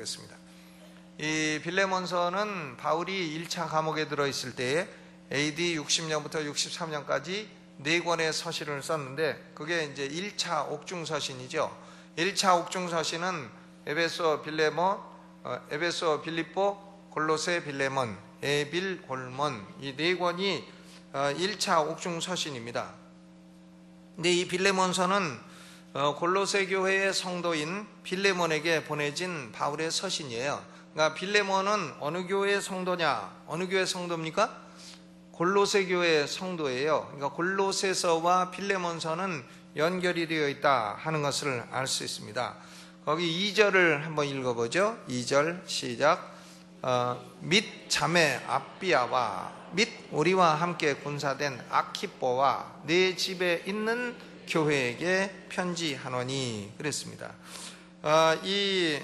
그랬습니다. 이 빌레몬서는 바울이 1차 감옥에 들어있을 때에 AD 60년부터 63년까지 4권의 서신을 썼는데, 그게 이제 1차 옥중서신이죠. 1차 옥중서신은 에베소, 빌립보, 골로새, 빌레몬, 에빌, 골몬, 이 4권이 1차 옥중서신입니다. 근데 이 빌레몬서는 골로새 교회의 성도인 빌레몬에게 보내진 바울의 서신이에요. 그러니까 빌레몬은 어느 교회의 성도냐? 어느 교회의 성도입니까? 골로새 교회의 성도예요. 그러니까 골로새서와 빌레몬서는 연결이 되어 있다 하는 것을 알 수 있습니다. 거기 2절을 한번 읽어보죠. 2절 시작. 및 자매 아비아와 및 우리와 함께 군사된 아키뽀와 내 집에 있는 교회에게 편지하노니 그랬습니다. 이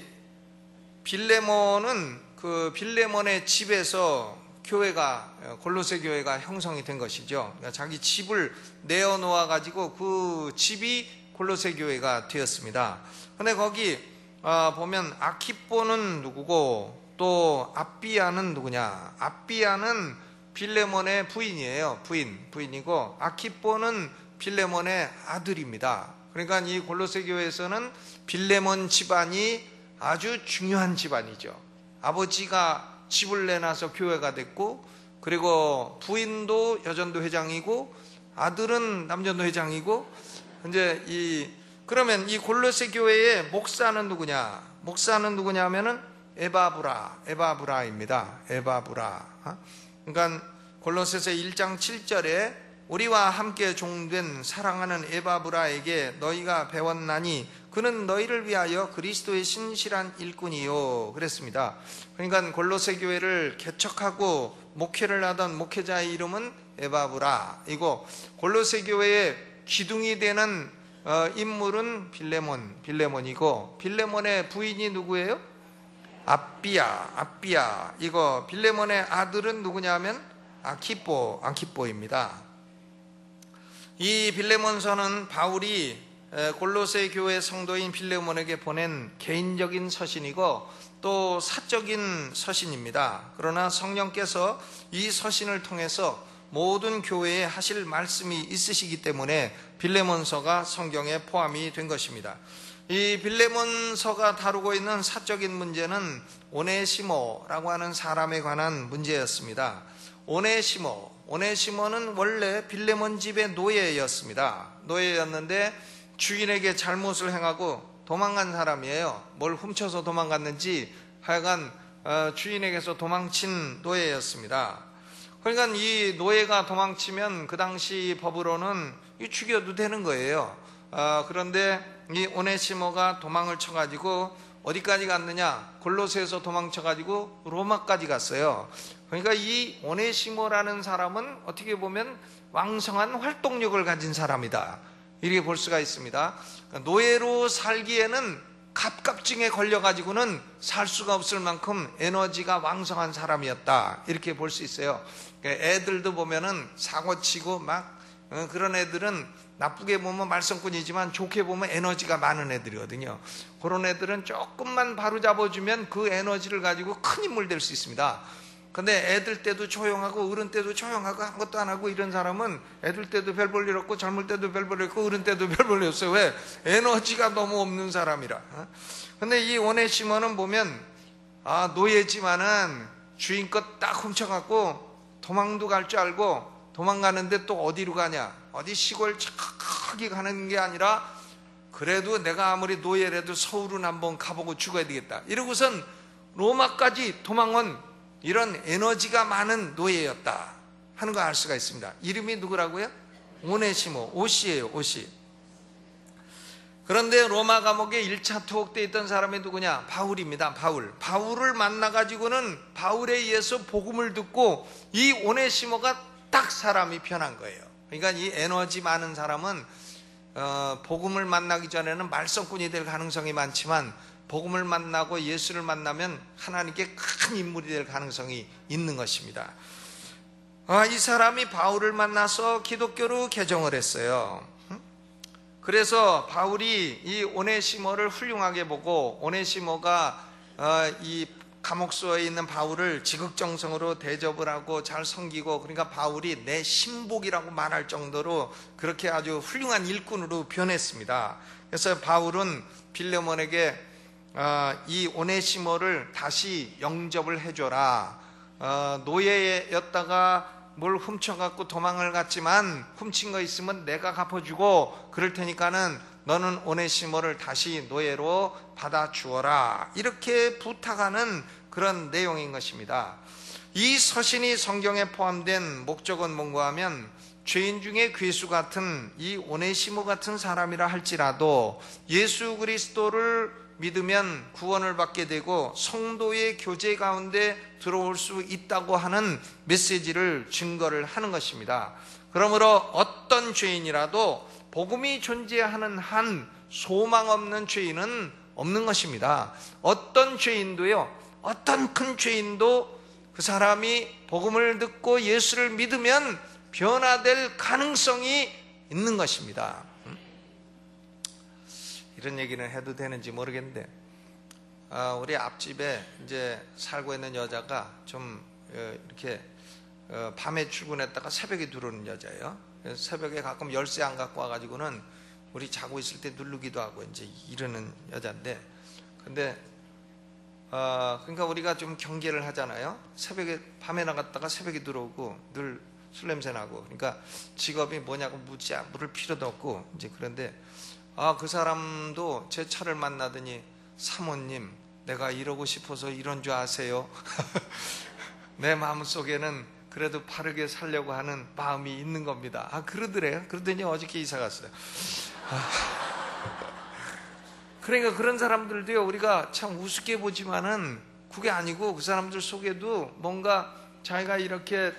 빌레몬은 그 빌레몬의 집에서 교회가, 골로새 교회가 형성이 된 것이죠. 그러니까 자기 집을 내어놓아 가지고 그 집이 골로새 교회가 되었습니다. 근데 거기 보면 아키뽀는 누구고 또 아비아는 누구냐? 아비아는 빌레몬의 부인이에요. 부인이고 아키뽀는 빌레몬의 아들입니다. 그러니까 이 골로새 교회에서는 빌레몬 집안이 아주 중요한 집안이죠. 아버지가 집을 내놔서 교회가 됐고, 그리고 부인도 여전도 회장이고 아들은 남전도 회장이고, 이제 그러면 이 골로새 교회의 목사는 누구냐? 목사는 누구냐면은 에바브라입니다. 에바브라. 그러니까 골로새서 1장 7절에 우리와 함께 종된 사랑하는 에바브라에게 너희가 배웠나니 그는 너희를 위하여 그리스도의 신실한 일꾼이요 그랬습니다. 그러니까 골로새 교회를 개척하고 목회를 하던 목회자의 이름은 에바브라이고, 골로새 교회의 기둥이 되는 인물은 빌레몬이고, 빌레몬의 부인이 누구예요? 아비아. 이거 빌레몬의 아들은 누구냐면 아키뽀입니다. 이 빌레몬서는 바울이 골로새 교회 성도인 빌레몬에게 보낸 개인적인 서신이고 또 사적인 서신입니다. 그러나 성령께서 이 서신을 통해서 모든 교회에 하실 말씀이 있으시기 때문에 빌레몬서가 성경에 포함이 된 것입니다. 이 빌레몬서가 다루고 있는 사적인 문제는 오네시모라고 하는 사람에 관한 문제였습니다. 오네시모는 원래 빌레몬 집의 노예였는데 주인에게 잘못을 행하고 도망간 사람이에요. 뭘 훔쳐서 도망갔는지 하여간 주인에게서 도망친 노예였습니다. 그러니까 이 노예가 도망치면 그 당시 법으로는 죽여도 되는 거예요. 그런데 이 오네시모가 도망을 쳐가지고 어디까지 갔느냐? 골로새에서 도망쳐가지고 로마까지 갔어요. 그러니까 이 오네시모라는 사람은 어떻게 보면 왕성한 활동력을 가진 사람이다, 이렇게 볼 수가 있습니다. 노예로 살기에는 갑갑증에 걸려가지고는 살 수가 없을 만큼 에너지가 왕성한 사람이었다, 이렇게 볼 수 있어요. 애들도 보면은 사고치고 막 그런 애들은 나쁘게 보면 말썽꾼이지만 좋게 보면 에너지가 많은 애들이거든요. 그런 애들은 조금만 바로 잡아주면 그 에너지를 가지고 큰 인물 될 수 있습니다. 근데 애들 때도 조용하고 어른 때도 조용하고 아무것도 안 하고 이런 사람은 애들 때도 별 볼 일 없고 젊을 때도 별 볼 일 없고 어른 때도 별 볼 일 없어요. 왜? 에너지가 너무 없는 사람이라. 근데 이 오네시모는 보면 노예지만은 주인 것 딱 훔쳐갖고 도망도 갈 줄 알고, 도망가는데 또 어디로 가냐? 어디 시골 저기 가는 게 아니라 그래도 내가 아무리 노예라도 서울은 한번 가보고 죽어야 되겠다, 이러고선 로마까지 도망온 이런 에너지가 많은 노예였다 하는 거 알 수가 있습니다. 이름이 누구라고요? 오네시모, 오씨예요, 오씨. 그런데 로마 감옥에 1차 투옥되어 있던 사람이 누구냐? 바울입니다. 바울을 만나가지고는 바울에 의해서 복음을 듣고 이 오네시모가 딱 사람이 변한 거예요. 그러니까 이 에너지 많은 사람은 복음을 만나기 전에는 말썽꾼이 될 가능성이 많지만 복음을 만나고 예수를 만나면 하나님께 큰 인물이 될 가능성이 있는 것입니다. 이 사람이 바울을 만나서 기독교로 개종을 했어요. 그래서 바울이 이 오네시모를 훌륭하게 보고 오네시모가 이 감옥소에 있는 바울을 지극정성으로 대접을 하고 잘 섬기고, 그러니까 바울이 내 신복이라고 말할 정도로 그렇게 아주 훌륭한 일꾼으로 변했습니다. 그래서 바울은 빌레몬에게 이 오네시모를 다시 영접을 해줘라. 노예였다가 뭘 훔쳐갖고 도망을 갔지만 훔친 거 있으면 내가 갚아주고 그럴 테니까는 너는 오네시모를 다시 노예로 받아주어라, 이렇게 부탁하는 그런 내용인 것입니다. 이 서신이 성경에 포함된 목적은 뭔가 하면, 죄인 중에 괴수 같은 이 오네시모 같은 사람이라 할지라도 예수 그리스도를 믿으면 구원을 받게 되고 성도의 교제 가운데 들어올 수 있다고 하는 메시지를 증거를 하는 것입니다. 그러므로 어떤 죄인이라도 복음이 존재하는 한 소망 없는 죄인은 없는 것입니다. 어떤 죄인도요, 어떤 큰 죄인도 그 사람이 복음을 듣고 예수를 믿으면 변화될 가능성이 있는 것입니다. 이런 얘기는 해도 되는지 모르겠는데, 우리 앞집에 이제 살고 있는 여자가 좀 이렇게 밤에 출근했다가 새벽에 들어오는 여자예요. 그래서 새벽에 가끔 열쇠 안 갖고 와가지고는 우리 자고 있을 때 누르기도 하고 이제 이러는 여자인데, 근데 그러니까 우리가 좀 경계를 하잖아요. 새벽에 밤에 나갔다가 새벽에 들어오고 늘 술 냄새 나고, 그러니까 직업이 뭐냐고 물을 필요도 없고 이제. 그런데 그 사람도 제 차를 만나더니, 사모님, 내가 이러고 싶어서 이런 줄 아세요? 내 마음속에는 그래도 바르게 살려고 하는 마음이 있는 겁니다. 그러더래요. 그러더니 어저께 이사 갔어요. 그러니까 그런 사람들도요, 우리가 참 우습게 보지만은 그게 아니고, 그 사람들 속에도 뭔가 자기가 이렇게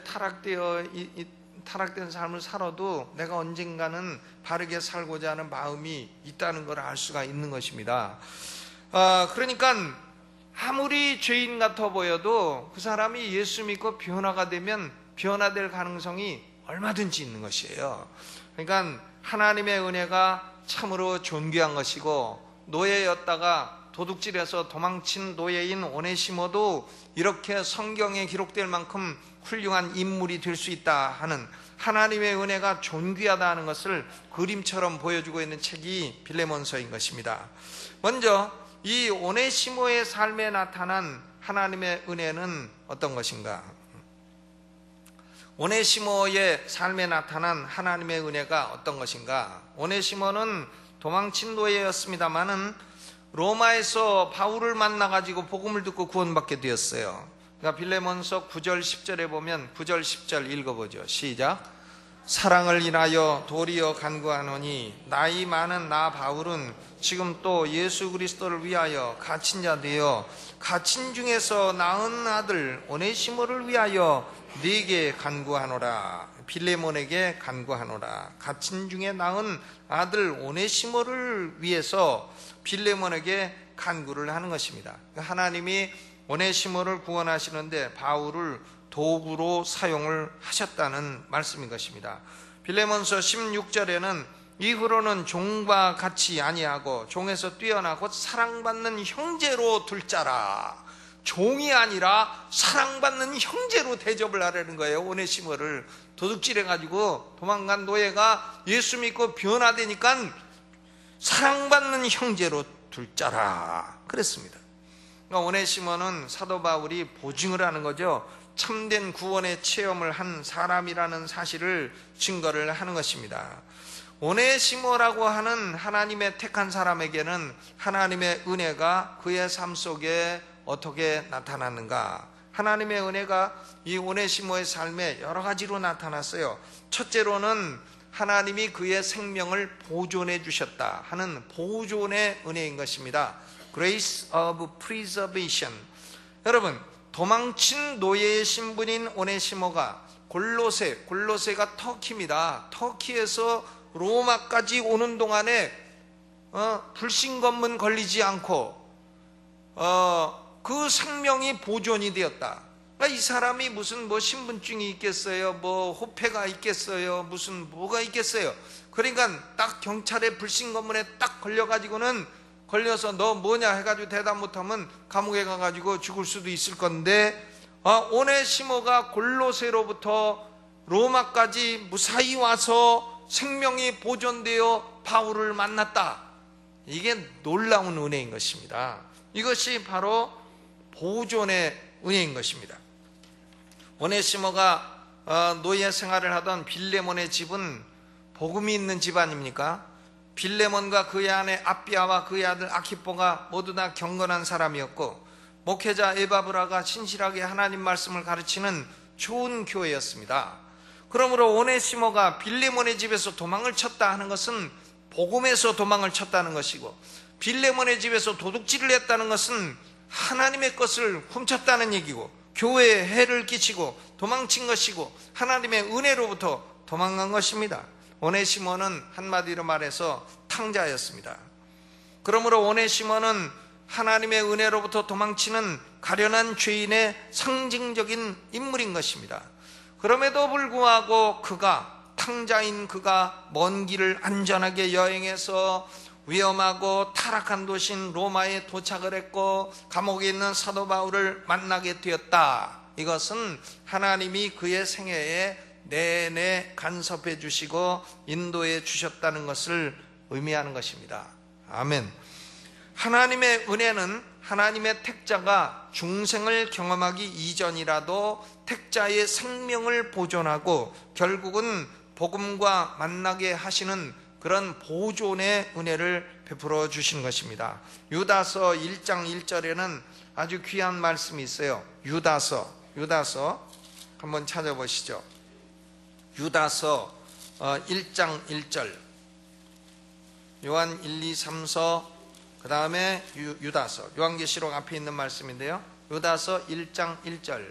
타락된 삶을 살아도 내가 언젠가는 바르게 살고자 하는 마음이 있다는 걸 알 수가 있는 것입니다. 그러니까 아무리 죄인 같아 보여도 그 사람이 예수 믿고 변화가 되면 변화될 가능성이 얼마든지 있는 것이에요. 그러니까 하나님의 은혜가 참으로 존귀한 것이고, 노예였다가 도둑질해서 도망친 노예인 오네시모도 이렇게 성경에 기록될 만큼 훌륭한 인물이 될 수 있다 하는, 하나님의 은혜가 존귀하다 하는 것을 그림처럼 보여주고 있는 책이 빌레몬서인 것입니다. 먼저 이 오네시모의 삶에 나타난 하나님의 은혜는 어떤 것인가? 오네시모의 삶에 나타난 하나님의 은혜가 어떤 것인가? 오네시모는 도망친 노예였습니다마는 로마에서 바울을 만나가지고 복음을 듣고 구원받게 되었어요. 그러니까 빌레몬서 9절 10절에 보면 9절 10절 읽어보죠. 시작. 사랑을 인하여 도리어 간구하노니 나이 많은 나 바울은 지금 또 예수 그리스도를 위하여 갇힌 자 되어 갇힌 중에서 낳은 아들 오네시모를 위하여 네게 간구하노라. 빌레몬에게 간구하노라. 갇힌 중에 낳은 아들 오네시모를 위해서 빌레몬에게 간구를 하는 것입니다. 하나님이 오네시모를 구원하시는데 바울을 도구로 사용을 하셨다는 말씀인 것입니다. 빌레몬서 16절에는 이후로는 종과 같이 아니하고 종에서 뛰어나고 사랑받는 형제로 둘 자라. 종이 아니라 사랑받는 형제로 대접을 하려는 거예요. 오네시모를 도둑질해가지고 도망간 노예가 예수 믿고 변화되니까 사랑받는 형제로 둘 자라 그랬습니다. 그러니까 오네시모는 사도 바울이 보증을 하는 거죠. 참된 구원의 체험을 한 사람이라는 사실을 증거를 하는 것입니다. 오네시모라고 하는 하나님의 택한 사람에게는 하나님의 은혜가 그의 삶 속에 어떻게 나타났는가? 하나님의 은혜가 이 오네시모의 삶에 여러 가지로 나타났어요. 첫째로는 하나님이 그의 생명을 보존해 주셨다 하는 보존의 은혜인 것입니다. Grace of Preservation. 여러분, 도망친 노예의 신분인 오네시모가 골로새가 터키입니다. 터키에서 로마까지 오는 동안에 불신검문 걸리지 않고 그 생명이 보존이 되었다. 그러니까 이 사람이 무슨 신분증이 있겠어요? 호패가 있겠어요? 무슨 뭐가 있겠어요? 그러니까 딱 경찰의 불신검문에 딱 걸려가지고는 걸려서 너 뭐냐 해가지고 대답 못하면 감옥에 가가지고 죽을 수도 있을 건데, 오네시모가 골로새로부터 로마까지 무사히 와서 생명이 보존되어 바울을 만났다. 이게 놀라운 은혜인 것입니다. 이것이 바로 보존의 은혜인 것입니다. 오네시모가 노예 생활을 하던 빌레몬의 집은 복음이 있는 집 아닙니까? 빌레몬과 그의 아내 아비아와 그의 아들 아키포가 모두 다 경건한 사람이었고, 목회자 에바브라가 신실하게 하나님 말씀을 가르치는 좋은 교회였습니다. 그러므로 오네시모가 빌레몬의 집에서 도망을 쳤다 하는 것은 복음에서 도망을 쳤다는 것이고, 빌레몬의 집에서 도둑질을 했다는 것은 하나님의 것을 훔쳤다는 얘기고, 교회에 해를 끼치고 도망친 것이고, 하나님의 은혜로부터 도망간 것입니다. 오네시모는 한마디로 말해서 탕자였습니다. 그러므로 오네시모는 하나님의 은혜로부터 도망치는 가련한 죄인의 상징적인 인물인 것입니다. 그럼에도 불구하고 탕자인 그가 먼 길을 안전하게 여행해서 위험하고 타락한 도시인 로마에 도착을 했고, 감옥에 있는 사도 바울을 만나게 되었다. 이것은 하나님이 그의 생애에 내내 간섭해 주시고 인도해 주셨다는 것을 의미하는 것입니다. 아멘. 하나님의 은혜는 하나님의 택자가 중생을 경험하기 이전이라도 택자의 생명을 보존하고 결국은 복음과 만나게 하시는 그런 보존의 은혜를 베풀어 주신 것입니다. 유다서 1장 1절에는 아주 귀한 말씀이 있어요. 유다서 한번 찾아보시죠. 유다서 1장 1절, 요한 1, 2, 3서, 그 다음에 유다서, 요한계시록 앞에 있는 말씀인데요. 유다서 1장 1절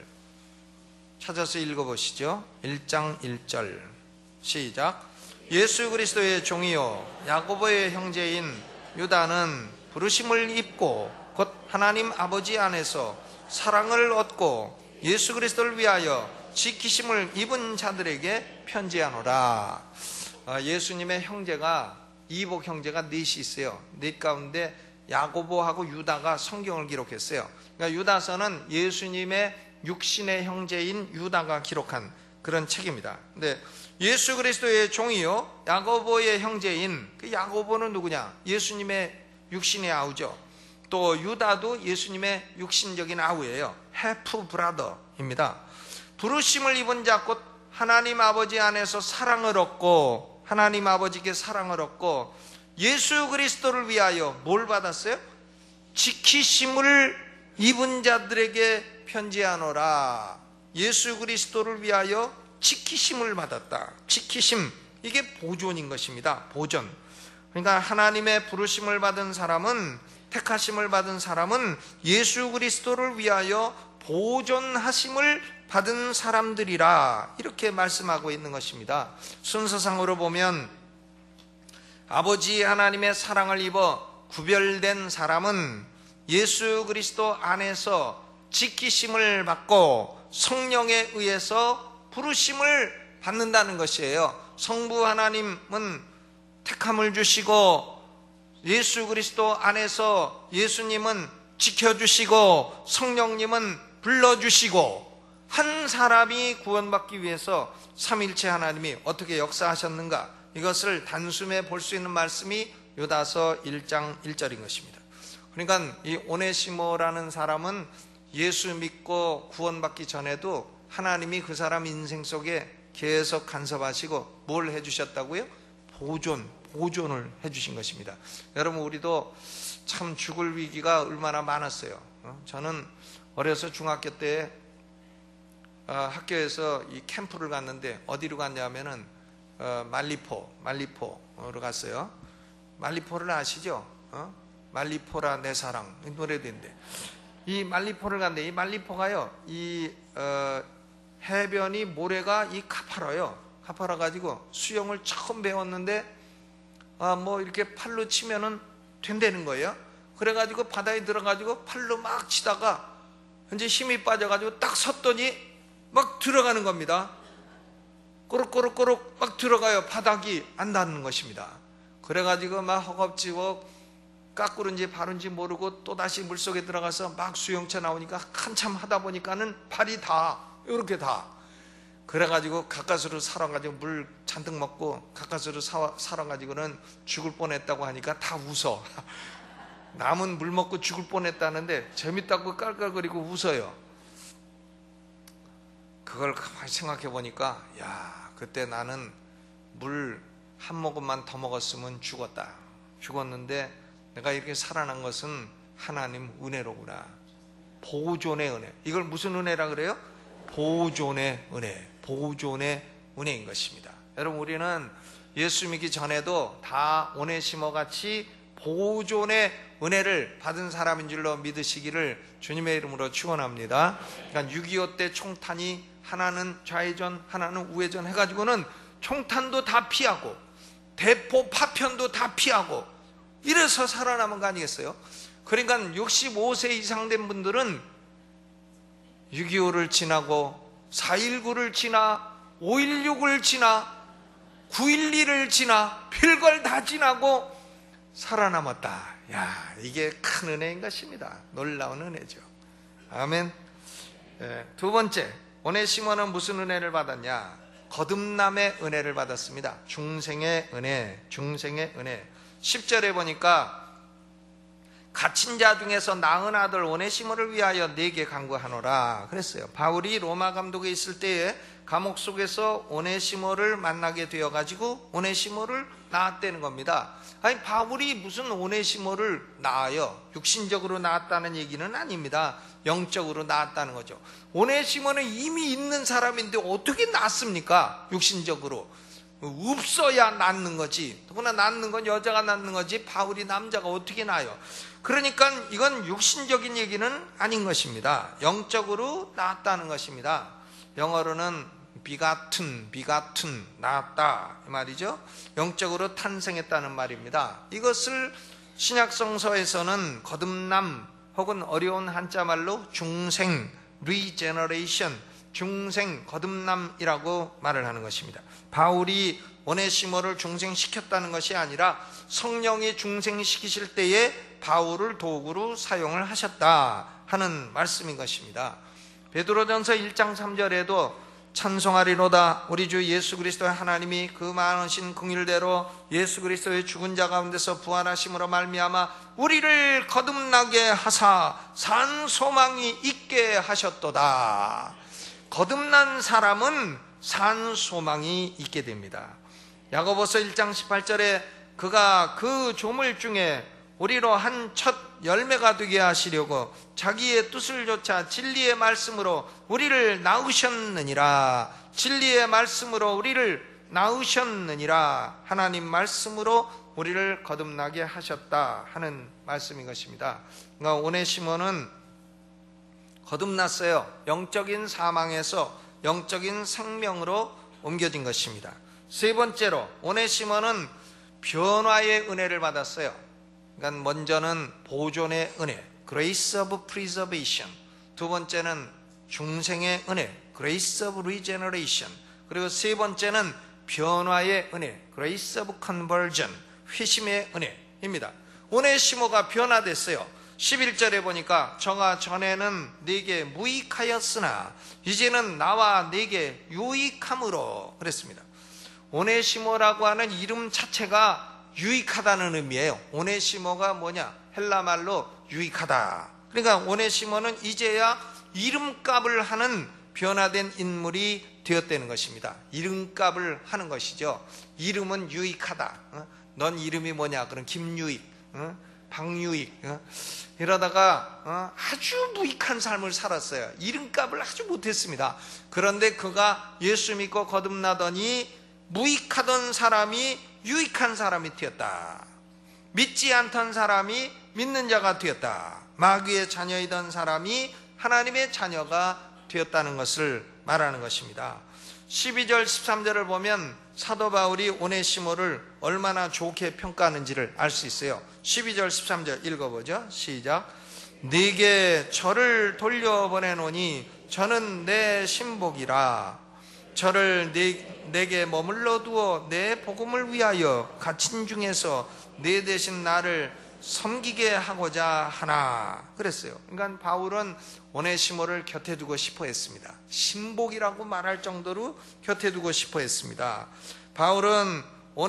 찾아서 읽어보시죠. 1장 1절 시작. 예수 그리스도의 종이요 야고보의 형제인 유다는 부르심을 입고 곧 하나님 아버지 안에서 사랑을 얻고 예수 그리스도를 위하여 지키심을 입은 자들에게 편지하노라. 예수님의 형제가, 이복 형제가 넷이 있어요. 넷 가운데 야고보하고 유다가 성경을 기록했어요. 그러니까 유다서는 예수님의 육신의 형제인 유다가 기록한 그런 책입니다. 근데 예수 그리스도의 종이요 야고보의 형제인, 그 야고보는 누구냐? 예수님의 육신의 아우죠. 또 유다도 예수님의 육신적인 아우예요. 해프 브라더입니다. 부르심을 입은 자 곧 하나님 아버지 안에서 사랑을 얻고, 하나님 아버지께 사랑을 얻고 예수 그리스도를 위하여 뭘 받았어요? 지키심을 입은 자들에게 편지하노라. 예수 그리스도를 위하여 지키심을 받았다. 지키심, 이게 보존인 것입니다. 보존. 그러니까 하나님의 부르심을 받은 사람은, 택하심을 받은 사람은 예수 그리스도를 위하여 보존하심을 받은 사람들이라, 이렇게 말씀하고 있는 것입니다. 순서상으로 보면 아버지 하나님의 사랑을 입어 구별된 사람은 예수 그리스도 안에서 지키심을 받고 성령에 의해서 부르심을 받는다는 것이에요. 성부 하나님은 택함을 주시고 예수 그리스도 안에서 예수님은 지켜주시고 성령님은 불러주시고, 한 사람이 구원받기 위해서 삼일체 하나님이 어떻게 역사하셨는가, 이것을 단숨에 볼 수 있는 말씀이 유다서 1장 1절인 것입니다. 그러니까 이 오네시모라는 사람은 예수 믿고 구원받기 전에도 하나님이 그 사람 인생 속에 계속 간섭하시고 뭘 해주셨다고요? 보존을 해주신 것입니다. 여러분, 우리도 참 죽을 위기가 얼마나 많았어요. 저는 어려서 중학교 때 학교에서 이 캠프를 갔는데, 어디로 갔냐면은 말리포로 갔어요. 말리포를 아시죠? 말리포라 내 사랑, 이 노래도 있는데, 이 말리포를 갔는데, 이 말리포가요, 이 해변이 모래가 이 가파라 가지고 수영을 처음 배웠는데 뭐 이렇게 팔로 치면은 된다는 거예요. 그래가지고 바다에 들어가지고 팔로 막 치다가 이제 힘이 빠져가지고 딱 섰더니 막 들어가는 겁니다. 꼬르륵 막 들어가요. 바닥이 안 닿는 것입니다. 그래가지고 막 허겁지겁 까꾸른지 바른지 모르고 또다시 물속에 들어가서 막 수영차 나오니까 한참 하다 보니까는 발이 다 이렇게 다 그래가지고 가까스로 살아가지고 물 잔뜩 먹고 가까스로 살아가지고는 죽을 뻔했다고 하니까 다 웃어. 남은 물 먹고 죽을 뻔했다는데 재밌다고 깔깔거리고 웃어요. 그걸 가만히 생각해 보니까 야, 그때 나는 물 한 모금만 더 먹었으면 죽었는데 내가 이렇게 살아난 것은 하나님 은혜로구나. 보존의 은혜. 이걸 무슨 은혜라 그래요? 보존의 은혜. 보존의 은혜인 것입니다. 여러분, 우리는 예수 믿기 전에도 다 오네시모 같이 보존의 은혜를 받은 사람인 줄로 믿으시기를 주님의 이름으로 축원합니다. 그러니까 6.25 때 총탄이 하나는 좌회전 하나는 우회전 해가지고는 총탄도 다 피하고 대포 파편도 다 피하고 이래서 살아남은 거 아니겠어요? 그러니까 65세 이상 된 분들은 6.25를 지나고 4.19를 지나 5.16을 지나 9.11을 지나 별걸 다 지나고 살아남았다. 야, 이게 큰 은혜인 것입니다. 놀라운 은혜죠. 아멘. 두 번째, 오네시모는 무슨 은혜를 받았냐? 거듭남의 은혜를 받았습니다. 중생의 은혜, 중생의 은혜. 10절에 보니까 갇힌 자 중에서 낳은 아들 오네시모를 위하여 내게 간구하노라 그랬어요. 바울이 로마 감독에 있을 때에 감옥 속에서 오네시모를 만나게 되어가지고 오네시모를 낳았다는 겁니다. 아니, 바울이 무슨 오네시모를 낳아요? 육신적으로 낳았다는 얘기는 아닙니다. 영적으로 낳았다는 거죠. 오네시모는 이미 있는 사람인데 어떻게 낳습니까? 육신적으로 없어야 낳는 거지. 더구나 낳는 건 여자가 낳는 거지 바울이 남자가 어떻게 낳아요? 그러니까 이건 육신적인 얘기는 아닌 것입니다. 영적으로 낳았다는 것입니다. 영어로는 비가튼 낳았다 이 말이죠. 영적으로 탄생했다는 말입니다. 이것을 신약성서에서는 거듭남 혹은 어려운 한자말로 중생 리제너레이션, 중생 거듭남이라고 말을 하는 것입니다. 바울이 오네시모를 중생시켰다는 것이 아니라 성령이 중생시키실 때에 바울을 도구로 사용을 하셨다 하는 말씀인 것입니다. 베드로전서 1장 3절에도 찬송하리로다 우리 주 예수 그리스도의 하나님이 그 많으신 긍휼대로 예수 그리스도의 죽은 자 가운데서 부활하심으로 말미암아 우리를 거듭나게 하사 산 소망이 있게 하셨도다. 거듭난 사람은 산 소망이 있게 됩니다. 야고보서 1장 18절에 그가 그 조물 중에 우리로 한 첫 열매가 되게 하시려고 자기의 뜻을 좇아 진리의 말씀으로 우리를 낳으셨느니라. 진리의 말씀으로 우리를 낳으셨느니라. 하나님 말씀으로 우리를 거듭나게 하셨다 하는 말씀인 것입니다. 그러니까 오네시모는 거듭났어요. 영적인 사망에서 영적인 생명으로 옮겨진 것입니다. 세 번째로 오네시모는 변화의 은혜를 받았어요. 그러니까 먼저는 보존의 은혜, Grace of Preservation. 두 번째는 중생의 은혜, Grace of Regeneration. 그리고 세 번째는 변화의 은혜, Grace of Conversion, 회심의 은혜입니다. 오네시모가 변화됐어요. 11절에 보니까 저가 전에는 네게 무익하였으나 이제는 나와 네게 유익함으로 그랬습니다. 오네시모라고 하는 이름 자체가 유익하다는 의미예요. 오네시모가 뭐냐? 헬라말로 유익하다. 그러니까 오네시모는 이제야 이름값을 하는 변화된 인물이 되었다는 것입니다. 이름값을 하는 것이죠. 이름은 유익하다. 넌 이름이 뭐냐? 그럼 김유익, 박유익. 이러다가 아주 무익한 삶을 살았어요. 이름값을 아주 못했습니다. 그런데 그가 예수 믿고 거듭나더니 무익하던 사람이 유익한 사람이 되었다. 믿지 않던 사람이 믿는 자가 되었다. 마귀의 자녀이던 사람이 하나님의 자녀가 되었다는 것을 말하는 것입니다. 12절 13절을 보면 사도 바울이 오네시모를 얼마나 좋게 평가하는지를 알 수 있어요. 12절 13절 읽어보죠. 시작. 네게 저를 돌려보내노니 저는 내 신복이라. 저를 내게 머물러 두어 내 복음을 위하여 갇힌 중에서 내 대신 나를 섬기게 하고자 하나 그랬어요. 그러니까 바울은 오네시모를 곁에 두고 싶어 했습니다. 신복이라고 말할 정도로 곁에 두고 싶어 했습니다. 바울은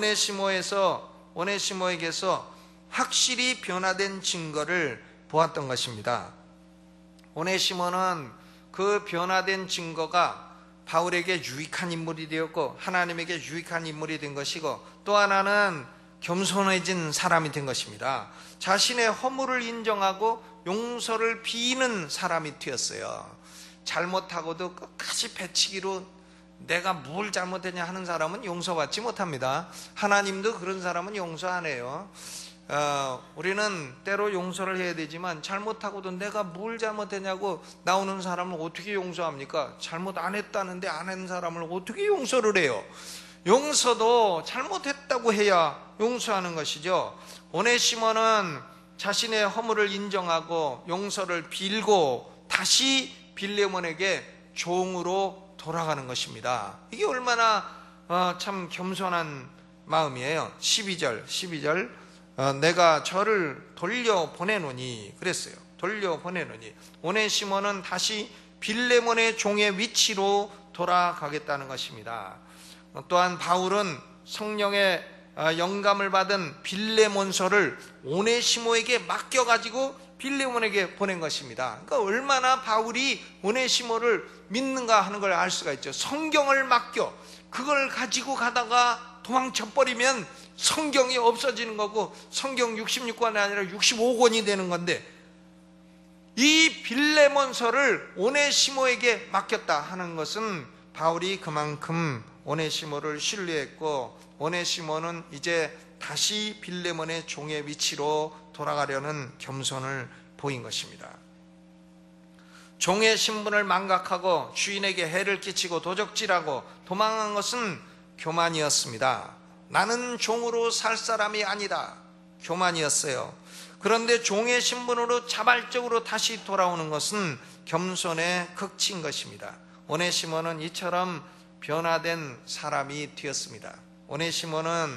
오네시모에게서 확실히 변화된 증거를 보았던 것입니다. 오네시모는 그 변화된 증거가 바울에게 유익한 인물이 되었고 하나님에게 유익한 인물이 된 것이고, 또 하나는 겸손해진 사람이 된 것입니다. 자신의 허물을 인정하고 용서를 비는 사람이 되었어요. 잘못하고도 끝까지 배치기로 내가 뭘 잘못했냐 하는 사람은 용서받지 못합니다. 하나님도 그런 사람은 용서 안 해요. 우리는 때로 용서를 해야 되지만 잘못하고도 내가 뭘 잘못했냐고 나오는 사람을 어떻게 용서합니까? 잘못 안 했다는데 안 한 사람을 어떻게 용서를 해요? 용서도 잘못했다고 해야 용서하는 것이죠. 오네시모는 자신의 허물을 인정하고 용서를 빌고 다시 빌레몬에게 종으로 돌아가는 것입니다. 이게 얼마나 참 겸손한 마음이에요. 12절 내가 저를 돌려보내노니 그랬어요. 돌려보내노니. 오네시모는 다시 빌레몬의 종의 위치로 돌아가겠다는 것입니다. 또한 바울은 성령의 영감을 받은 빌레몬서를 오네시모에게 맡겨가지고 빌레몬에게 보낸 것입니다. 그러니까 얼마나 바울이 오네시모를 믿는가 하는 걸 알 수가 있죠. 성경을 맡겨 그걸 가지고 가다가 도망쳐버리면 성경이 없어지는 거고 성경 66권이 아니라 65권이 되는 건데, 이 빌레몬서를 오네시모에게 맡겼다 하는 것은 바울이 그만큼 오네시모를 신뢰했고, 오네시모는 이제 다시 빌레몬의 종의 위치로 돌아가려는 겸손을 보인 것입니다. 종의 신분을 망각하고 주인에게 해를 끼치고 도적질하고 도망한 것은 교만이었습니다. 나는 종으로 살 사람이 아니다. 교만이었어요. 그런데 종의 신분으로 자발적으로 다시 돌아오는 것은 겸손의 극치인 것입니다. 오네시모는 이처럼 변화된 사람이 되었습니다. 오네시모는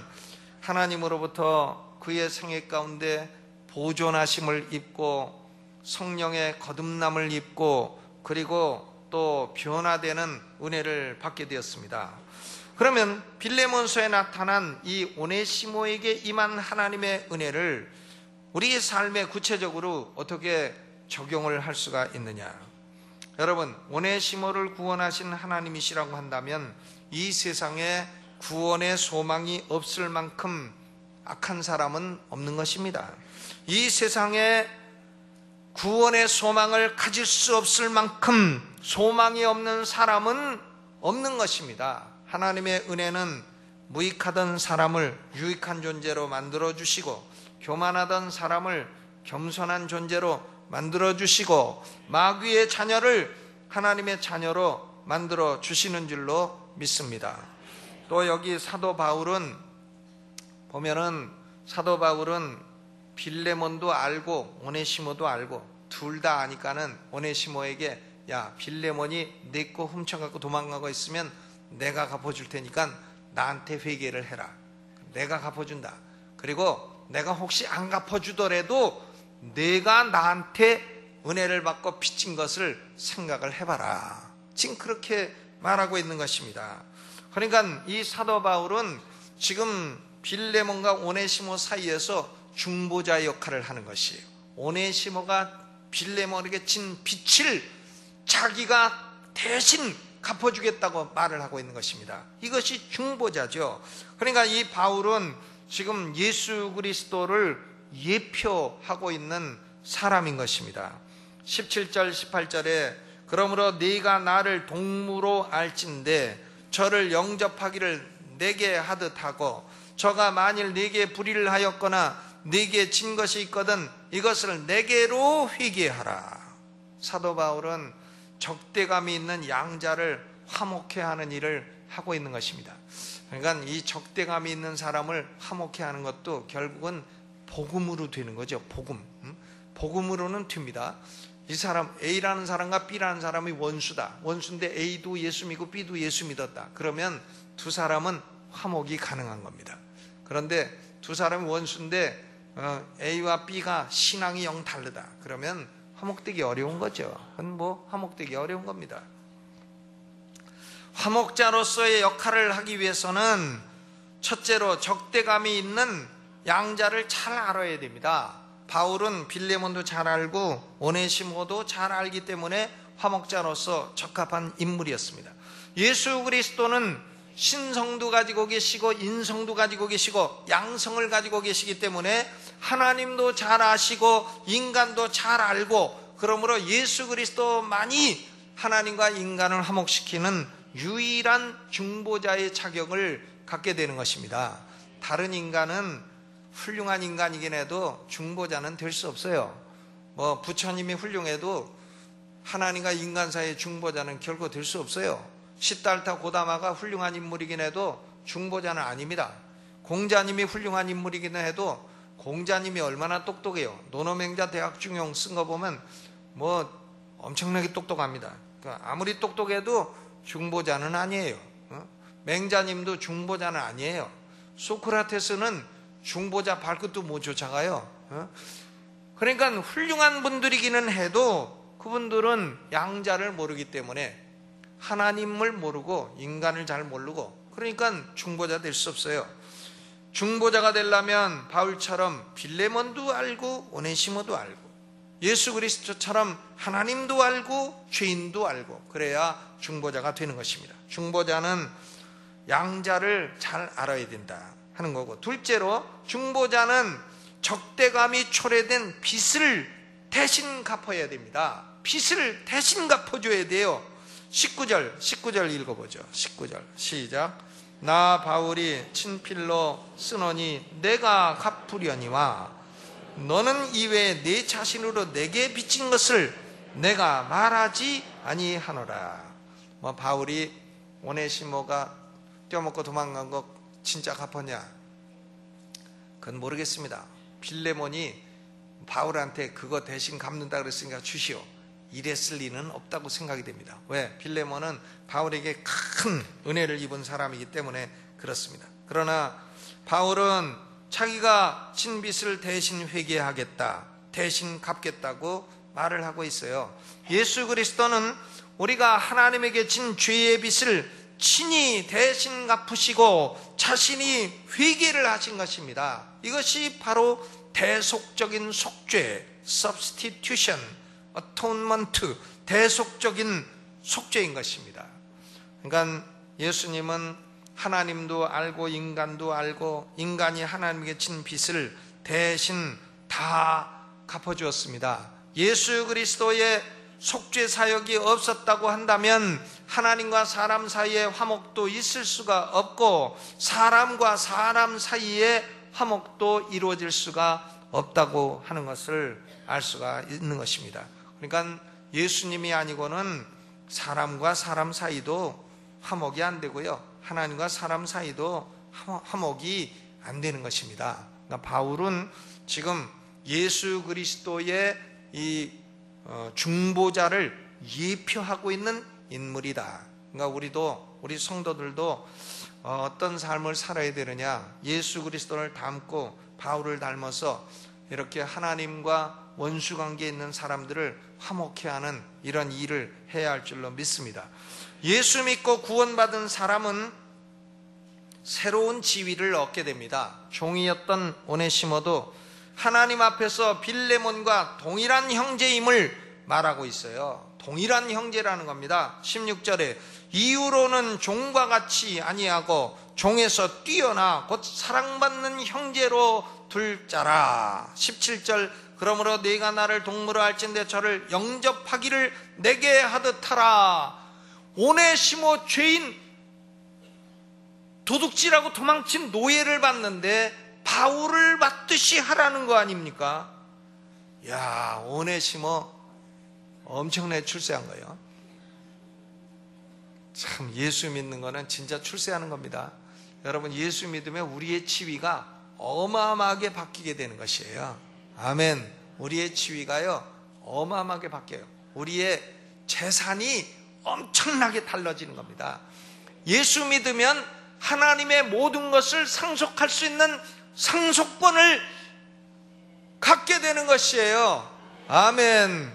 하나님으로부터 그의 생애 가운데 보존하심을 입고 성령의 거듭남을 입고 그리고 또 변화되는 은혜를 받게 되었습니다. 그러면 빌레몬서에 나타난 이 오네시모에게 임한 하나님의 은혜를 우리의 삶에 구체적으로 어떻게 적용을 할 수가 있느냐? 여러분, 오네시모를 구원하신 하나님이시라고 한다면 이 세상에 구원의 소망이 없을 만큼 악한 사람은 없는 것입니다. 이 세상에 구원의 소망을 가질 수 없을 만큼 소망이 없는 사람은 없는 것입니다. 하나님의 은혜는 무익하던 사람을 유익한 존재로 만들어주시고, 교만하던 사람을 겸손한 존재로 만들어주시고, 마귀의 자녀를 하나님의 자녀로 만들어주시는 줄로 믿습니다. 또 여기 사도 바울은 보면은 사도 바울은 빌레몬도 알고 오네시모도 알고 둘 다 아니까는 오네시모에게 야, 빌레몬이 내 거 훔쳐갖고 도망가고 있으면 내가 갚아줄 테니까 나한테 회개를 해라. 내가 갚아준다. 그리고 내가 혹시 안 갚아주더라도 내가 나한테 은혜를 받고 빚진 것을 생각을 해봐라. 지금 그렇게 말하고 있는 것입니다. 그러니까 이 사도 바울은 지금 빌레몬과 오네시모 사이에서 중보자 역할을 하는 것이에요. 오네시모가 빌레몬에게 진 빚을 자기가 대신 갚아주겠다고 말을 하고 있는 것입니다. 이것이 중보자죠. 그러니까 이 바울은 지금 예수 그리스도를 예표하고 있는 사람인 것입니다. 17절 18절에 그러므로 네가 나를 동무로 알진대 저를 영접하기를 내게 하듯 하고 저가 만일 네게 불의를 하였거나 네게 진 것이 있거든 이것을 내게로 회개하라. 사도 바울은 적대감이 있는 양자를 화목해 하는 일을 하고 있는 것입니다. 그러니까 이 적대감이 있는 사람을 화목해 하는 것도 결국은 복음으로 되는 거죠. 복음으로는 됩니다. 이 사람 A라는 사람과 B라는 사람이 원수다. 원수인데 A도 예수 믿고 B도 예수 믿었다. 그러면 두 사람은 화목이 가능한 겁니다. 그런데 두 사람이 원수인데 A와 B가 신앙이 영 다르다. 그러면 화목되기 어려운 거죠. 그건 뭐 화목되기 어려운 겁니다. 화목자로서의 역할을 하기 위해서는 첫째로 적대감이 있는 양자를 잘 알아야 됩니다. 바울은 빌레몬도 잘 알고 오네시모도 잘 알기 때문에 화목자로서 적합한 인물이었습니다. 예수 그리스도는 신성도 가지고 계시고 인성도 가지고 계시고 양성을 가지고 계시기 때문에 하나님도 잘 아시고 인간도 잘 알고, 그러므로 예수 그리스도만이 하나님과 인간을 화목시키는 유일한 중보자의 자격을 갖게 되는 것입니다. 다른 인간은 훌륭한 인간이긴 해도 중보자는 될 수 없어요. 뭐 부처님이 훌륭해도 하나님과 인간 사이의 중보자는 결코 될 수 없어요. 시달타 고다마가 훌륭한 인물이긴 해도 중보자는 아닙니다. 공자님이 훌륭한 인물이긴 해도 공자님이 얼마나 똑똑해요. 노노맹자 대학중용 쓴 거 보면 뭐 엄청나게 똑똑합니다. 아무리 똑똑해도 중보자는 아니에요. 맹자님도 중보자는 아니에요. 소크라테스는 중보자 발끝도 못 쫓아가요. 그러니까 훌륭한 분들이기는 해도 그분들은 양자를 모르기 때문에 하나님을 모르고 인간을 잘 모르고, 그러니까 중보자 될 수 없어요. 중보자가 되려면 바울처럼 빌레몬도 알고 오네시모도 알고 예수 그리스도처럼 하나님도 알고 죄인도 알고, 그래야 중보자가 되는 것입니다. 중보자는 양자를 잘 알아야 된다 하는 거고, 둘째로 중보자는 적대감이 초래된 빚을 대신 갚아야 됩니다. 빚을 대신 갚아줘야 돼요. 19절 읽어보죠. 19절 시작. 나 바울이 친필로 쓰노니 내가 갚으려니와 너는 이외에 내 자신으로 내게 빚진 것을 내가 말하지 아니하노라. 뭐 바울이 오네시모가 떼어먹고 도망간 거 진짜 갚았냐? 그건 모르겠습니다. 빌레몬이 바울한테 그거 대신 갚는다 그랬으니까 주시오, 이랬을 리는 없다고 생각이 됩니다. 왜? 빌레몬은 바울에게 큰 은혜를 입은 사람이기 때문에 그렇습니다. 그러나 바울은 자기가 진 빚을 대신 회개하겠다, 대신 갚겠다고 말을 하고 있어요. 예수 그리스도는 우리가 하나님에게 진 죄의 빚을 친히 대신 갚으시고 자신이 회개를 하신 것입니다. 이것이 바로 대속적인 속죄, substitution, atonement, 대속적인 속죄인 것입니다. 그러니까 예수님은 하나님도 알고 인간도 알고 인간이 하나님에게 진 빚을 대신 다 갚아주었습니다. 예수 그리스도의 속죄 사역이 없었다고 한다면 하나님과 사람 사이에 화목도 있을 수가 없고 사람과 사람 사이에 화목도 이루어질 수가 없다고 하는 것을 알 수가 있는 것입니다. 그러니까 예수님이 아니고는 사람과 사람 사이도 화목이 안 되고요, 하나님과 사람 사이도 화목이 안 되는 것입니다. 그러니까 바울은 지금 예수 그리스도의 이 중보자를 예표하고 있는 인물이다. 그러니까 우리 성도들도 어떤 삶을 살아야 되느냐, 예수 그리스도를 닮고 바울을 닮아서 이렇게 하나님과 원수 관계에 있는 사람들을 화목케 하는 이런 일을 해야 할 줄로 믿습니다. 예수 믿고 구원받은 사람은 새로운 지위를 얻게 됩니다. 종이었던 오네시모도 하나님 앞에서 빌레몬과 동일한 형제임을 말하고 있어요. 동일한 형제라는 겁니다. 16절에 이후로는 종과 같이 아니하고 종에서 뛰어나 곧 사랑받는 형제로 둘 자라. 17절 그러므로 네가 나를 동무로 할진대 저를 영접하기를 내게 하듯 하라. 오네시모 죄인, 도둑질하고 도망친 노예를 봤는데 바울을 받듯이 하라는 거 아닙니까? 야, 오네시모 엄청나게 출세한 거예요. 참, 예수 믿는 거는 진짜 출세하는 겁니다. 여러분, 예수 믿으면 우리의 지위가 어마어마하게 바뀌게 되는 것이에요. 아멘. 우리의 지위가요 어마어마하게 바뀌어요. 우리의 재산이 엄청나게 달라지는 겁니다. 예수 믿으면 하나님의 모든 것을 상속할 수 있는 상속권을 갖게 되는 것이에요. 아멘.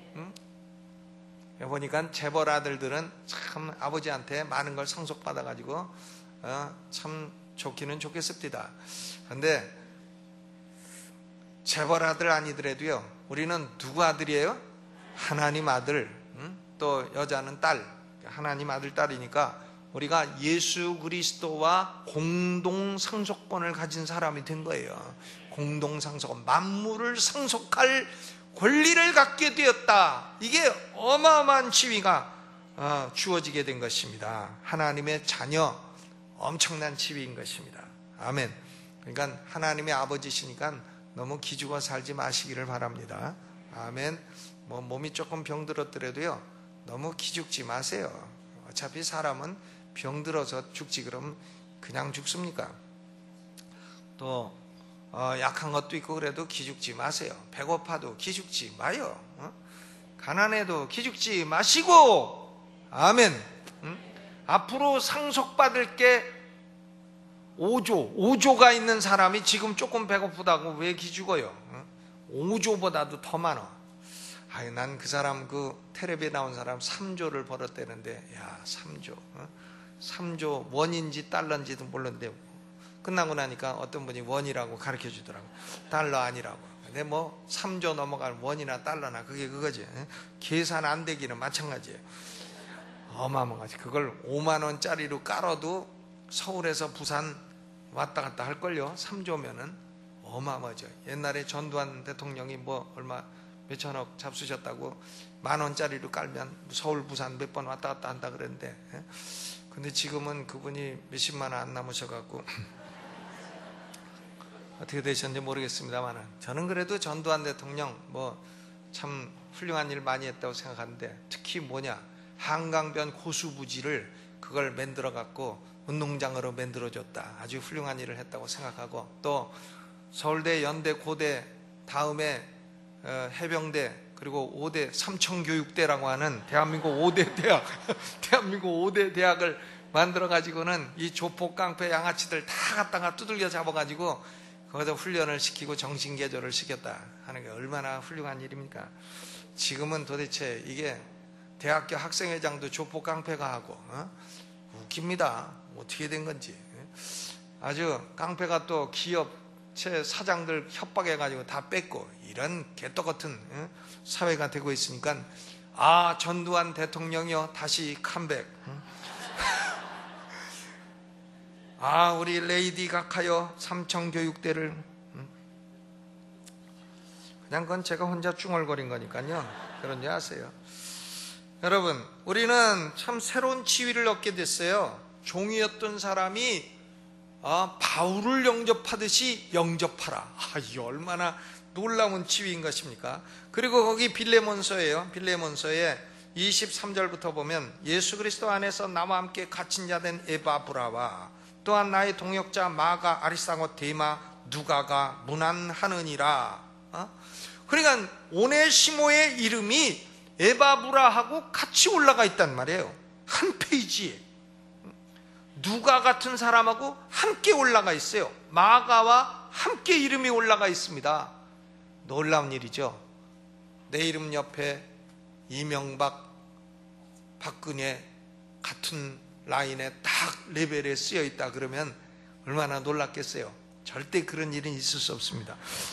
보니까 재벌 아들들은 참 아버지한테 많은 걸 상속받아가지고 참 좋기는 좋겠습니다. 그런데 재벌 아들 아니더라도요, 우리는 누구 아들이에요? 하나님 아들. 또 여자는 딸, 하나님 아들 딸이니까 우리가 예수 그리스도와 공동 상속권을 가진 사람이 된 거예요. 공동 상속권, 만물을 상속할 권리를 갖게 되었다. 이게 어마어마한 지위가 주어지게 된 것입니다. 하나님의 자녀, 엄청난 지위인 것입니다. 아멘. 그러니까 하나님의 아버지시니까 너무 기죽어 살지 마시기를 바랍니다. 아멘. 뭐 몸이 조금 병들었더라도요, 너무 기죽지 마세요. 어차피 사람은 병들어서 죽지 그러면 그냥 죽습니까? 또 약한 것도 있고 그래도 기죽지 마세요. 배고파도 기죽지 마요. 가난해도 기죽지 마시고, 아멘. 앞으로 상속받을 게 5조가 있는 사람이 지금 조금 배고프다고 왜 기죽어요? 5조보다도 더 많아. 난 그 사람, 그 텔레비에 나온 사람 3조를 벌었대는데, 야, 3조 원인지 달러인지도 몰랐는데 끝나고 나니까 어떤 분이 원이라고 가르쳐 주더라고. 달러 아니라고. 근데 뭐 3조 넘어가면 원이나 달러나 그게 그거지. 계산 안 되기는 마찬가지예요. 어마어마하지. 그걸 5만 원짜리로 깔아도 서울에서 부산 왔다 갔다 할걸요. 3조면은 어마어마하죠. 옛날에 전두환 대통령이 뭐 얼마 몇천억 잡수셨다고 10,000원짜리로 깔면 서울 부산 몇 번 왔다 갔다 한다 그랬는데, 근데 지금은 그분이 몇십만 원 안 남으셔갖고 어떻게 되셨는지 모르겠습니다만, 저는 그래도 전두환 대통령 뭐 참 훌륭한 일 많이 했다고 생각하는데, 특히 뭐냐, 한강변 고수부지를 그걸 만들어 갖고 운동장으로 만들어줬다. 아주 훌륭한 일을 했다고 생각하고, 또 서울대, 연대, 고대 다음에 해병대, 그리고 5대 삼청교육대라고 하는 대한민국 5대 대학 대한민국 5대 대학을 만들어 가지고는 이 조폭 깡패 양아치들 다 갖다가 두들겨 잡아 가지고 거기서 훈련을 시키고 정신개조를 시켰다 하는 게 얼마나 훌륭한 일입니까? 지금은 도대체 이게 대학교 학생회장도 조폭 깡패가 하고, 웃깁니다. 어떻게 된 건지. 아주 깡패가 또 기업체 사장들 협박해가지고 다 뺏고, 이런 개떡같은 사회가 되고 있으니까, 전두환 대통령이요, 다시 컴백. 우리 레이디 가카요, 삼청교육대를. 그냥 그건 제가 혼자 중얼거린 거니까요, 그런지 아세요. 여러분, 우리는 참 새로운 지위를 얻게 됐어요. 종이었던 사람이 바울을 영접하듯이 영접하라. 이게 얼마나 놀라운 지위인 것입니까? 그리고 거기 빌레몬서예요. 빌레몬서에 23절부터 보면, 예수 그리스도 안에서 나와 함께 갇힌 자 된 에바브라와 또한 나의 동역자 마가, 아리스타고, 데마, 누가가 문안하느니라. 그러니까 오네시모의 이름이 에바브라하고 같이 올라가 있단 말이에요. 한 페이지에. 누가 같은 사람하고 함께 올라가 있어요. 마가와 함께 이름이 올라가 있습니다. 놀라운 일이죠. 내 이름 옆에 이명박, 박근혜 같은 라인에 딱 레벨에 쓰여 있다 그러면 얼마나 놀랐겠어요. 절대 그런 일은 있을 수 없습니다.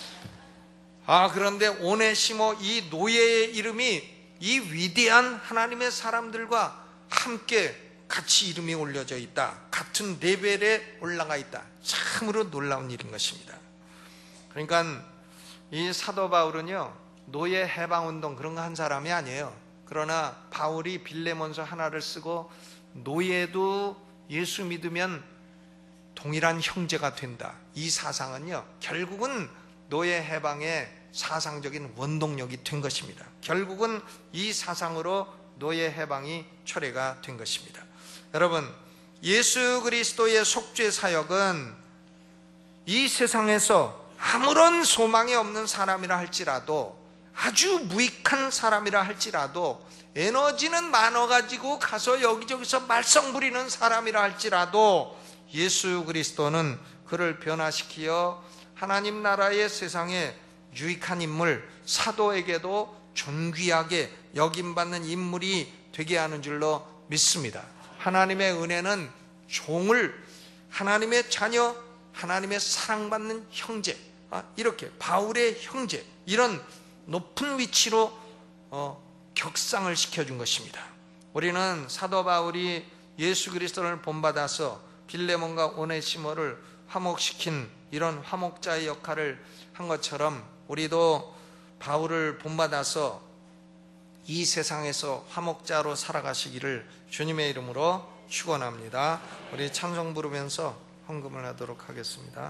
그런데 오네시모, 이 노예의 이름이 이 위대한 하나님의 사람들과 함께 같이 이름이 올려져 있다. 같은 레벨에 올라가 있다. 참으로 놀라운 일인 것입니다. 그러니까 이 사도 바울은요, 노예 해방운동 그런 거 한 사람이 아니에요. 그러나 바울이 빌레몬서 하나를 쓰고, 노예도 예수 믿으면 동일한 형제가 된다, 이 사상은요, 결국은 노예 해방의 사상적인 원동력이 된 것입니다. 결국은 이 사상으로 노예 해방이 철회가 된 것입니다. 여러분, 예수 그리스도의 속죄 사역은 이 세상에서 아무런 소망이 없는 사람이라 할지라도, 아주 무익한 사람이라 할지라도, 에너지는 많아가지고 가서 여기저기서 말썽 부리는 사람이라 할지라도, 예수 그리스도는 그를 변화시키어 하나님 나라의 세상에 유익한 인물, 사도에게도 존귀하게 여김받는 인물이 되게 하는 줄로 믿습니다. 하나님의 은혜는 종을 하나님의 자녀, 하나님의 사랑받는 형제, 이렇게 바울의 형제, 이런 높은 위치로 격상을 시켜준 것입니다. 우리는 사도 바울이 예수 그리스도를 본받아서 빌레몬과 오네시모를 화목시킨 이런 화목자의 역할을 한 것처럼 우리도 바울을 본받아서 이 세상에서 화목자로 살아가시기를 주님의 이름으로 축원합니다. 우리 찬송 부르면서 헌금을 하도록 하겠습니다.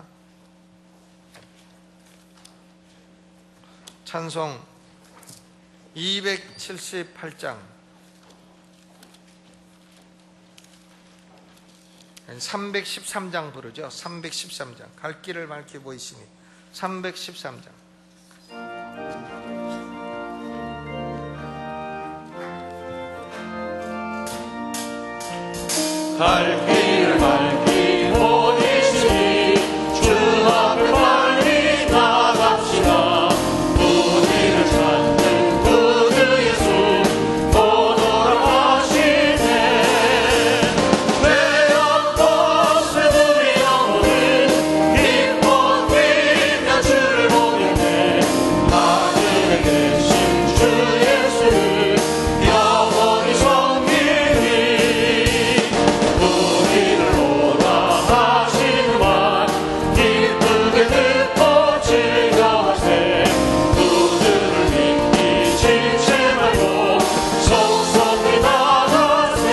찬송 278장 313장 부르죠. 313장, 갈 길을 밝히 보이시니 313장. 갈 길을 밝히 보이시니 주 앞에 빨리 나갑시다. 우리를 찾는 구주 예수 곧 돌아가시네. 외롭고 슬픈 영혼은 기뻐 뛰며 주를 보겠네. 하늘에 계신 주 예수를 영원히 섬기리. 우리를 오라 하시는 말 기쁘게 듣고 즐거워하세. 구주를 믿기 지체 말고 속속히 나가세.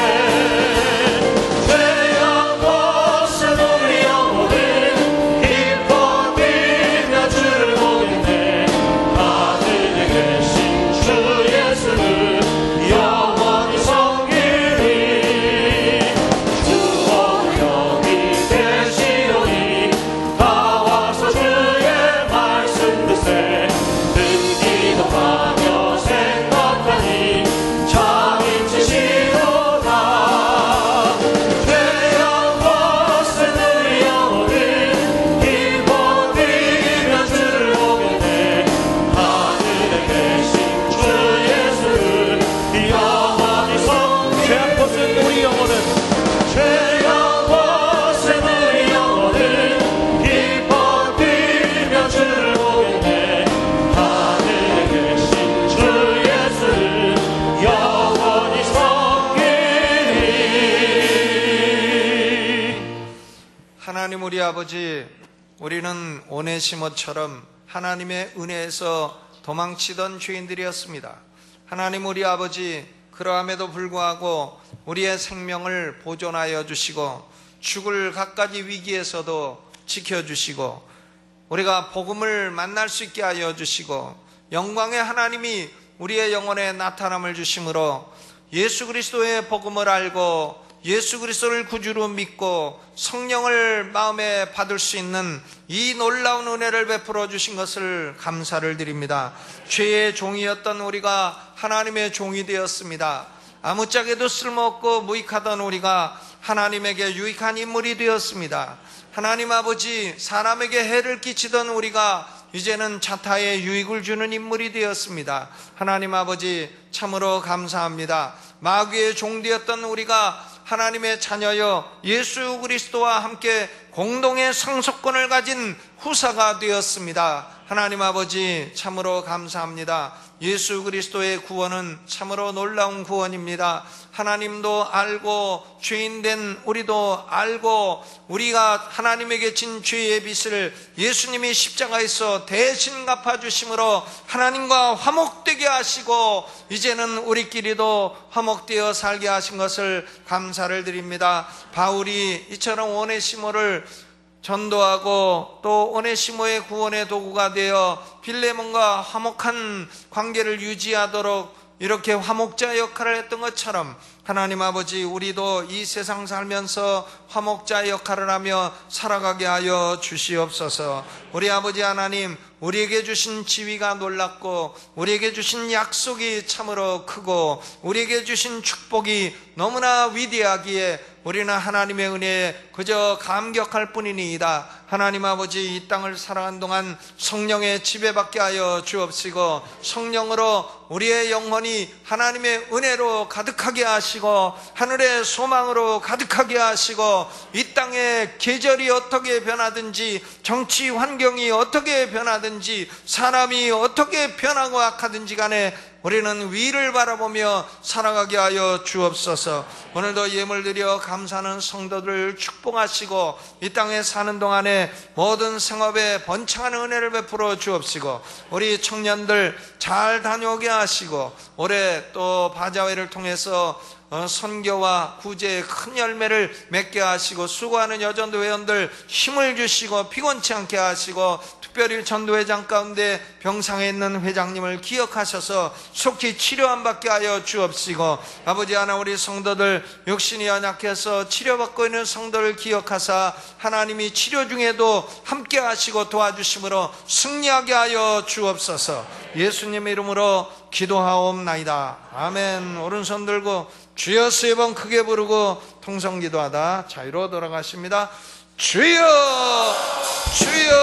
죄악고 슬픈 영혼은 기뻐 뛰며 주를 보겠네. 하늘에 계신 주 예수를 영원히 섬기리. 여기 계시오니 다 와서 주의 말씀 듣세. 듣기도 하며 생각하니 참 인치시도다. 죄악고 슬픈 영혼은 기뻐 뛰며 주를 보겠네. 하늘에 계신 주 예수를 영원히 섬기리. 죄악고 슬픈 우리 영혼은 죄악고 슬픈 영혼은 기뻐 뛰며 주를 보겠네. 하늘에 계신 주 예수를 영원히 섬기리. 하나님 우리 아버지, 우리는 오네시모처럼 하나님의 은혜에서 도망치던 죄인들이었습니다. 하나님 우리 아버지, 그러함에도 불구하고 우리의 생명을 보존하여 주시고 죽을 갖가지 위기에서도 지켜주시고 우리가 복음을 만날 수 있게 하여 주시고 영광의 하나님이 우리의 영혼에 나타남을 주심으로 예수 그리스도의 복음을 알고 예수 그리스도를 구주로 믿고 성령을 마음에 받을 수 있는 이 놀라운 은혜를 베풀어 주신 것을 감사를 드립니다. 죄의 종이었던 우리가 하나님의 종이 되었습니다. 아무짝에도 쓸모없고 무익하던 우리가 하나님에게 유익한 인물이 되었습니다. 하나님 아버지, 사람에게 해를 끼치던 우리가 이제는 자타에 유익을 주는 인물이 되었습니다. 하나님 아버지, 참으로 감사합니다. 마귀의 종되었던 우리가 하나님의 자녀여 예수 그리스도와 함께 공동의 상속권을 가진 후사가 되었습니다. 하나님 아버지, 참으로 감사합니다. 예수 그리스도의 구원은 참으로 놀라운 구원입니다. 하나님도 알고 죄인된 우리도 알고 우리가 하나님에게 진 죄의 빚을 예수님이 십자가에서 대신 갚아주심으로 하나님과 화목되게 하시고 이제는 우리끼리도 화목되어 살게 하신 것을 감사를 드립니다. 바울이 이처럼 오네시모를 전도하고 또 오네시모의 구원의 도구가 되어 빌레몬과 화목한 관계를 유지하도록 이렇게 화목자 역할을 했던 것처럼 하나님 아버지, 우리도 이 세상 살면서 화목자 역할을 하며 살아가게 하여 주시옵소서. 우리 아버지 하나님, 우리에게 주신 지위가 놀랍고 우리에게 주신 약속이 참으로 크고 우리에게 주신 축복이 너무나 위대하기에 우리는 하나님의 은혜에 그저 감격할 뿐이니이다. 하나님 아버지, 이 땅을 살아간 동안 성령의 지배받게 하여 주옵시고 성령으로 우리의 영혼이 하나님의 은혜로 가득하게 하시고 하늘의 소망으로 가득하게 하시고 이 땅의 계절이 어떻게 변하든지 정치 환경이 어떻게 변하든지 사람이 어떻게 변하고 악하든지 간에 우리는 위를 바라보며 살아가게 하여 주옵소서. 오늘도 예물 드려 감사하는 성도들을 축복하시고 이 땅에 사는 동안에 모든 생업에 번창하는 은혜를 베풀어 주옵시고 우리 청년들 잘 다녀오게 하시고 올해 또 바자회를 통해서 선교와 구제의 큰 열매를 맺게 하시고 수고하는 여전도 회원들 힘을 주시고 피곤치 않게 하시고 특별히 전도회장 가운데 병상에 있는 회장님을 기억하셔서 속히 치료함 받게 하여 주옵시고 아버지 하나 우리 성도들 육신이 연약해서 치료받고 있는 성도를 기억하사 하나님이 치료 중에도 함께 하시고 도와주심으로 승리하게 하여 주옵소서. 예수님의 이름으로 기도하옵나이다. 아멘. 오른손 들고 주여 세 번 크게 부르고 통성기도하다 자유로 돌아가십니다. 주여 주여